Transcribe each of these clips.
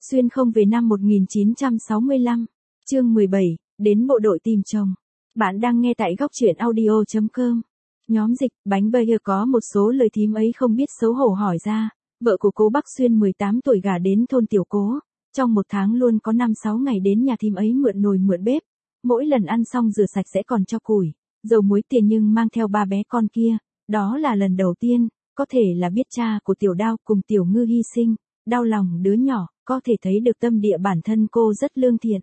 Xuyên không về năm 1965. Chương 17, đến bộ đội tìm chồng. Bạn đang nghe tại góc truyện audio.com. Nhóm dịch, bánh bây có một số lời thím ấy không biết xấu hổ hỏi ra. Vợ của cố Bắc Xuyên 18 tuổi gả đến thôn Tiểu Cố. Trong một tháng luôn có 5-6 ngày đến nhà thím ấy mượn nồi mượn bếp. Mỗi lần ăn xong rửa sạch sẽ còn cho củi, dầu muối tiền nhưng mang theo ba bé con kia. Đó là lần đầu tiên, có thể là biết cha của Tiểu Đao cùng Tiểu Ngư hy sinh. Đau lòng đứa nhỏ, có thể thấy được tâm địa bản thân cô rất lương thiện.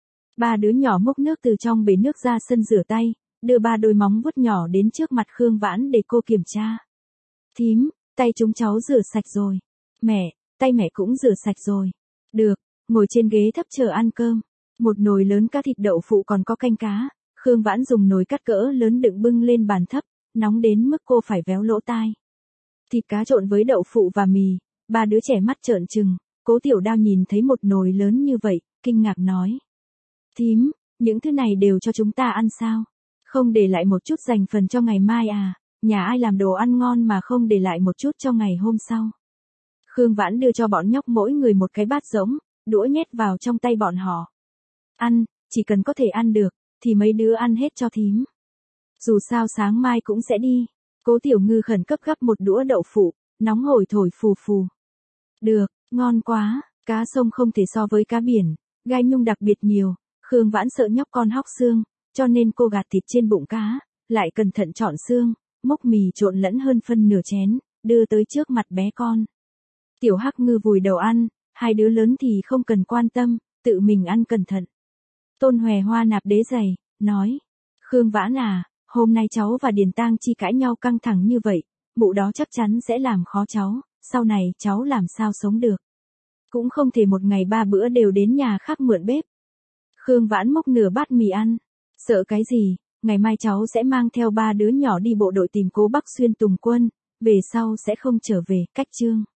Ba đứa nhỏ múc nước từ trong bể nước ra sân rửa tay, đưa ba đôi móng vuốt nhỏ đến trước mặt Khương Vãn để cô kiểm tra. Thím, tay chúng cháu rửa sạch rồi. Mẹ, tay mẹ cũng rửa sạch rồi. Được, ngồi trên ghế thấp chờ ăn cơm. Một nồi lớn cá thịt đậu phụ còn có canh cá. Khương Vãn dùng nồi cắt cỡ lớn đựng bưng lên bàn thấp, nóng đến mức cô phải véo lỗ tai. Thịt cá trộn với đậu phụ và mì, ba đứa trẻ mắt trợn trừng. Cố Tiểu Đao nhìn thấy một nồi lớn như vậy, kinh ngạc nói. Thím, những thứ này đều cho chúng ta ăn sao? Không để lại một chút dành phần cho ngày mai à? Nhà ai làm đồ ăn ngon mà không để lại một chút cho ngày hôm sau? Khương Vãn đưa cho bọn nhóc mỗi người một cái bát rỗng, đũa nhét vào trong tay bọn họ. Ăn, chỉ cần có thể ăn được, thì mấy đứa ăn hết cho thím. Dù sao sáng mai cũng sẽ đi. Cố Tiểu Ngư khẩn cấp gắp một đũa đậu phụ, nóng hổi thổi phù phù. Được, ngon quá, cá sông không thể so với cá biển, gai nhung đặc biệt nhiều. Khương Vãn sợ nhóc con hóc xương, cho nên cô gạt thịt trên bụng cá, lại cẩn thận chọn xương, múc mì trộn lẫn hơn phân nửa chén, đưa tới trước mặt bé con. Tiểu Hắc Ngư vùi đầu ăn, hai đứa lớn thì không cần quan tâm, tự mình ăn cẩn thận. Tôn Hòe Hoa nạp đế giày, nói. Khương Vãn à, hôm nay cháu và Điền Tang Chi cãi nhau căng thẳng như vậy, mụ đó chắc chắn sẽ làm khó cháu, sau này cháu làm sao sống được. Cũng không thể một ngày 3 bữa đều đến nhà khác mượn bếp. Khương Vãn múc nửa bát mì ăn. Sợ cái gì, ngày mai cháu sẽ mang theo ba đứa nhỏ đi bộ đội tìm cố Bắc Xuyên tùng quân, về sau sẽ không trở về, cách chương.